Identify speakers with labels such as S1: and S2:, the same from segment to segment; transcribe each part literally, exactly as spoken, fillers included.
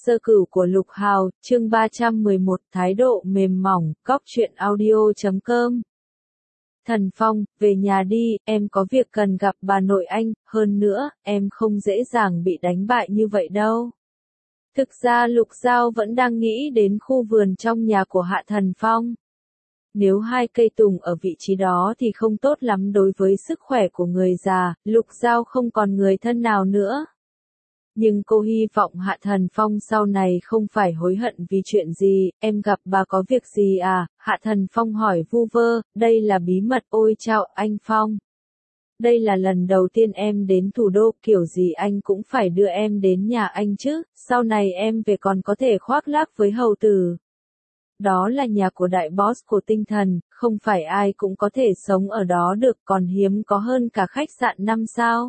S1: Sơ cửu của Lục Hào, chương ba trăm mười một, thái độ mềm mỏng, cóc truyện audio chấm com. Thần Phong, về nhà đi, em có việc cần gặp bà nội anh, hơn nữa, em không dễ dàng bị đánh bại như vậy đâu. Thực ra Lục Giao vẫn đang nghĩ đến khu vườn trong nhà của Hạ Thần Phong. Nếu hai cây tùng ở vị trí đó thì không tốt lắm đối với sức khỏe của người già, Lục Giao không còn người thân nào nữa. Nhưng cô hy vọng Hạ Thần Phong sau này không phải hối hận vì chuyện gì, em gặp bà có việc gì à? Hạ Thần Phong hỏi vu vơ, đây là bí mật. Ôi chao anh Phong. Đây là lần đầu tiên em đến thủ đô, kiểu gì anh cũng phải đưa em đến nhà anh chứ, sau này em về còn có thể khoác lác với hầu tử. Đó là nhà của đại boss của tinh thần, không phải ai cũng có thể sống ở đó được, còn hiếm có hơn cả khách sạn năm sao.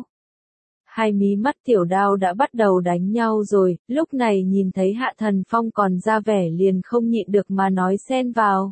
S1: Hai mí mắt Tiểu Đao đã bắt đầu đánh nhau rồi, lúc này nhìn thấy Hạ Thần Phong còn ra vẻ liền không nhịn được mà nói xen vào.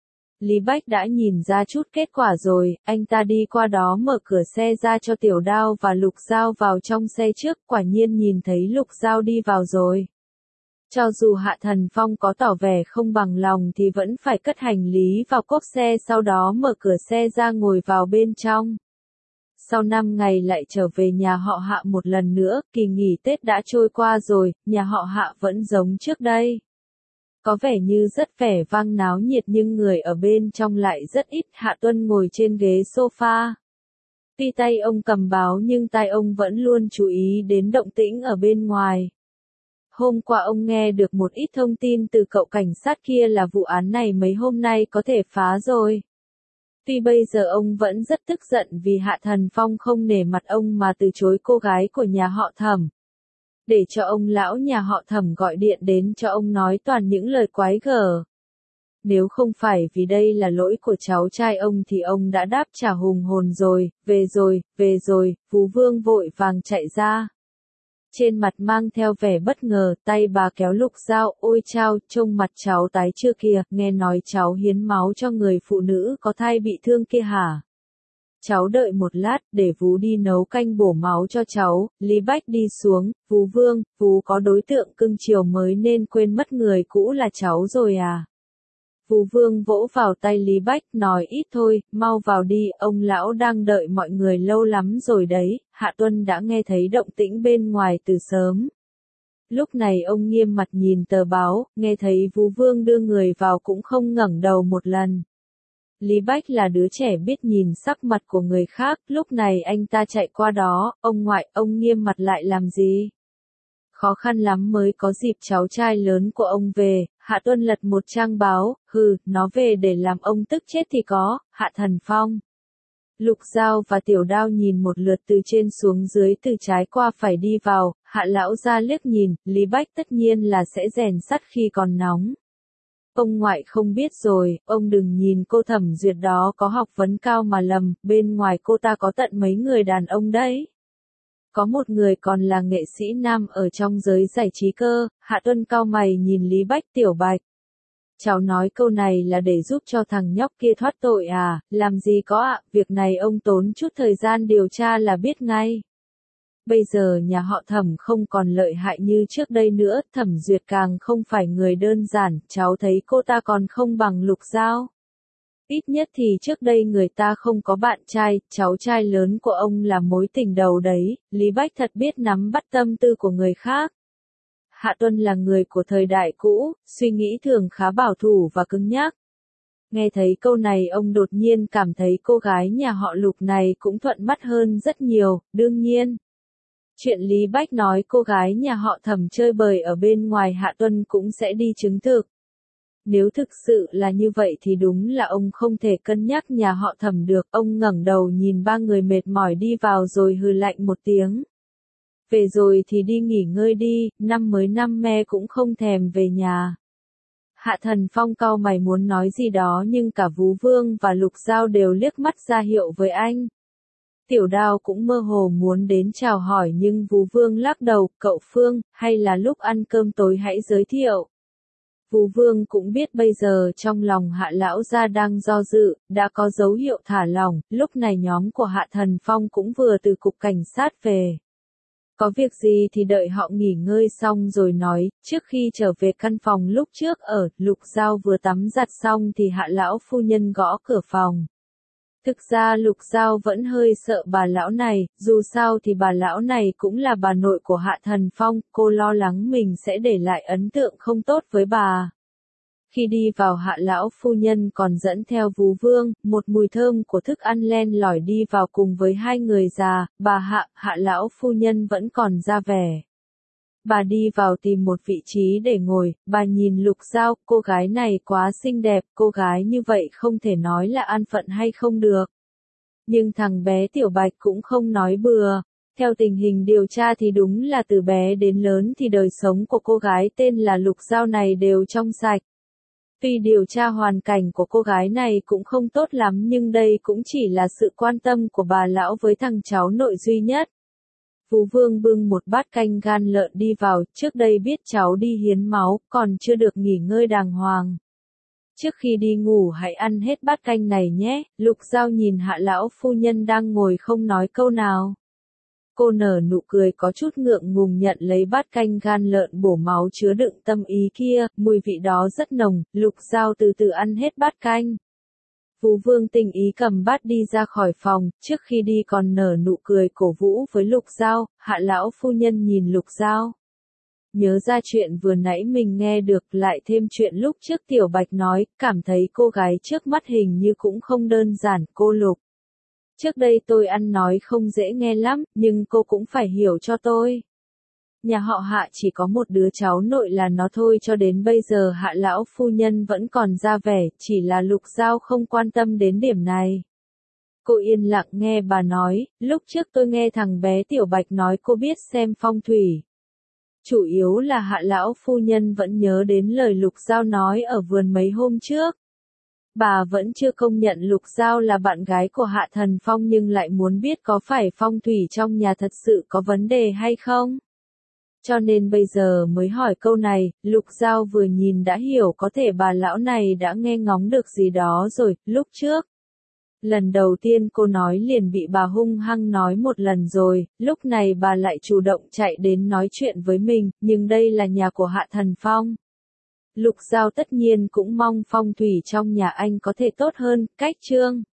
S1: Lý Bách đã nhìn ra chút kết quả rồi, anh ta đi qua đó mở cửa xe ra cho Tiểu Đao và Lục Giao vào trong xe trước, quả nhiên nhìn thấy Lục Giao đi vào rồi. Cho dù Hạ Thần Phong có tỏ vẻ không bằng lòng thì vẫn phải cất hành lý vào cốp xe, sau đó mở cửa xe ra ngồi vào bên trong. Sau năm ngày lại trở về nhà họ Hạ một lần nữa, kỳ nghỉ Tết đã trôi qua rồi, nhà họ Hạ vẫn giống trước đây. Có vẻ như rất vẻ vang náo nhiệt nhưng người ở bên trong lại rất ít. Hạ Tuân ngồi trên ghế sofa. Tuy tay ông cầm báo nhưng tai ông vẫn luôn chú ý đến động tĩnh ở bên ngoài. Hôm qua ông nghe được một ít thông tin từ cậu cảnh sát kia là vụ án này mấy hôm nay có thể phá rồi. Tuy bây giờ ông vẫn rất tức giận vì Hạ Thần Phong không nể mặt ông mà từ chối cô gái của nhà họ Thẩm. Để cho ông lão nhà họ Thẩm gọi điện đến cho ông nói toàn những lời quái gở. Nếu không phải vì đây là lỗi của cháu trai ông thì ông đã đáp trả hùng hồn rồi, về rồi, về rồi, Phú Vương vội vàng chạy ra. Trên mặt mang theo vẻ bất ngờ, tay bà kéo Lục Giao, ôi chao, trông mặt cháu tái chưa kìa, nghe nói cháu hiến máu cho người phụ nữ có thai bị thương kia hả? Cháu đợi một lát, để Vú đi nấu canh bổ máu cho cháu. Lý Bách đi xuống, Phú Vương, Vú có đối tượng cưng chiều mới nên quên mất người cũ là cháu rồi à? Phú Vương vỗ vào tay Lý Bách, nói ít thôi, mau vào đi, ông lão đang đợi mọi người lâu lắm rồi đấy. Hạ Tuân đã nghe thấy động tĩnh bên ngoài từ sớm. Lúc này ông nghiêm mặt nhìn tờ báo, nghe thấy Phú Vương đưa người vào cũng không ngẩng đầu một lần. Lý Bách là đứa trẻ biết nhìn sắc mặt của người khác, lúc này anh ta chạy qua đó, ông ngoại, ông nghiêm mặt lại làm gì? Khó khăn lắm mới có dịp cháu trai lớn của ông về. Hạ Tuân lật một trang báo, hừ, nó về để làm ông tức chết thì có. Hạ Thần Phong. Lục Giao và Tiểu Đao nhìn một lượt từ trên xuống dưới, từ trái qua phải đi vào. Hạ lão ra liếc nhìn, Lý Bách tất nhiên là sẽ rèn sắt khi còn nóng. Ông ngoại không biết rồi, ông đừng nhìn cô Thẩm Duyệt đó có học vấn cao mà lầm, bên ngoài cô ta có tận mấy người đàn ông đấy. Có một người còn là nghệ sĩ nam ở trong giới giải trí cơ. Hạ Tuân cau mày nhìn Lý Bách. Tiểu Bạch, cháu nói câu này là để giúp cho thằng nhóc kia thoát tội à? Làm gì có ạ, việc này ông tốn chút thời gian điều tra là biết ngay. Bây giờ nhà họ Thẩm không còn lợi hại như trước đây nữa, Thẩm Duyệt càng không phải người đơn giản, cháu thấy cô ta còn không bằng Lục Giao. Ít nhất thì trước đây người ta không có bạn trai, cháu trai lớn của ông là mối tình đầu đấy. Lý Bách thật biết nắm bắt tâm tư của người khác. Hạ Tuân là người của thời đại cũ, suy nghĩ thường khá bảo thủ và cứng nhắc. Nghe thấy câu này ông đột nhiên cảm thấy cô gái nhà họ Lục này cũng thuận mắt hơn rất nhiều. Đương nhiên, chuyện Lý Bách nói cô gái nhà họ Thẩm chơi bời ở bên ngoài Hạ Tuân cũng sẽ đi chứng thực. Nếu thực sự là như vậy thì đúng là ông không thể cân nhắc nhà họ Thẩm được. Ông ngẩng đầu nhìn ba người mệt mỏi đi vào rồi hừ lạnh một tiếng. Về rồi thì đi nghỉ ngơi đi, năm mới năm me cũng không thèm về nhà. Hạ Thần Phong cau mày muốn nói gì đó nhưng cả Vú Vương và Lục Giao đều liếc mắt ra hiệu với anh. Tiểu Đao cũng mơ hồ muốn đến chào hỏi nhưng Vú Vương lắc đầu, cậu Phương, hay là lúc ăn cơm tối hãy giới thiệu. Phú Vương cũng biết bây giờ trong lòng Hạ lão gia đang do dự, đã có dấu hiệu thả lỏng. Lúc này nhóm của Hạ Thần Phong cũng vừa từ cục cảnh sát về. Có việc gì thì đợi họ nghỉ ngơi xong rồi nói, trước khi trở về căn phòng lúc trước ở, Lục Giao vừa tắm giặt xong thì Hạ lão phu nhân gõ cửa phòng. Thực ra Lục Giao vẫn hơi sợ bà lão này, dù sao thì bà lão này cũng là bà nội của Hạ Thần Phong, cô lo lắng mình sẽ để lại ấn tượng không tốt với bà. Khi đi vào Hạ lão phu nhân còn dẫn theo Vú Vương, một mùi thơm của thức ăn len lỏi đi vào cùng với hai người già, bà Hạ, Hạ lão phu nhân vẫn còn ra vẻ. Bà đi vào tìm một vị trí để ngồi, bà nhìn Lục Giao, cô gái này quá xinh đẹp, cô gái như vậy không thể nói là an phận hay không được. Nhưng thằng bé Tiểu Bạch cũng không nói bừa. Theo tình hình điều tra thì đúng là từ bé đến lớn thì đời sống của cô gái tên là Lục Giao này đều trong sạch. Tuy điều tra hoàn cảnh của cô gái này cũng không tốt lắm nhưng đây cũng chỉ là sự quan tâm của bà lão với thằng cháu nội duy nhất. Phú Vương bưng một bát canh gan lợn đi vào, trước đây biết cháu đi hiến máu, còn chưa được nghỉ ngơi đàng hoàng. Trước khi đi ngủ hãy ăn hết bát canh này nhé, Lục Giao nhìn Hạ lão phu nhân đang ngồi không nói câu nào. Cô nở nụ cười có chút ngượng ngùng nhận lấy bát canh gan lợn bổ máu chứa đựng tâm ý kia, mùi vị đó rất nồng, Lục Giao từ từ ăn hết bát canh. Phú Vương tình ý cầm bát đi ra khỏi phòng, trước khi đi còn nở nụ cười cổ vũ với Lục Giao, Hạ lão phu nhân nhìn Lục Giao. Nhớ ra chuyện vừa nãy mình nghe được lại thêm chuyện lúc trước Tiểu Bạch nói, cảm thấy cô gái trước mắt hình như cũng không đơn giản, cô Lục. Trước đây tôi ăn nói không dễ nghe lắm, nhưng cô cũng phải hiểu cho tôi. Nhà họ Hạ chỉ có một đứa cháu nội là nó thôi cho đến bây giờ Hạ lão phu nhân vẫn còn ra vẻ, chỉ là Lục Giao không quan tâm đến điểm này. Cô yên lặng nghe bà nói, lúc trước tôi nghe thằng bé Tiểu Bạch nói cô biết xem phong thủy. Chủ yếu là Hạ lão phu nhân vẫn nhớ đến lời Lục Giao nói ở vườn mấy hôm trước. Bà vẫn chưa công nhận Lục Giao là bạn gái của Hạ Thần Phong nhưng lại muốn biết có phải phong thủy trong nhà thật sự có vấn đề hay không. Cho nên bây giờ mới hỏi câu này, Lục Giao vừa nhìn đã hiểu có thể bà lão này đã nghe ngóng được gì đó rồi, lúc trước. Lần đầu tiên cô nói liền bị bà hung hăng nói một lần rồi, lúc này bà lại chủ động chạy đến nói chuyện với mình, nhưng đây là nhà của Hạ Thần Phong. Lục Giao tất nhiên cũng mong phong thủy trong nhà anh có thể tốt hơn, cách chương.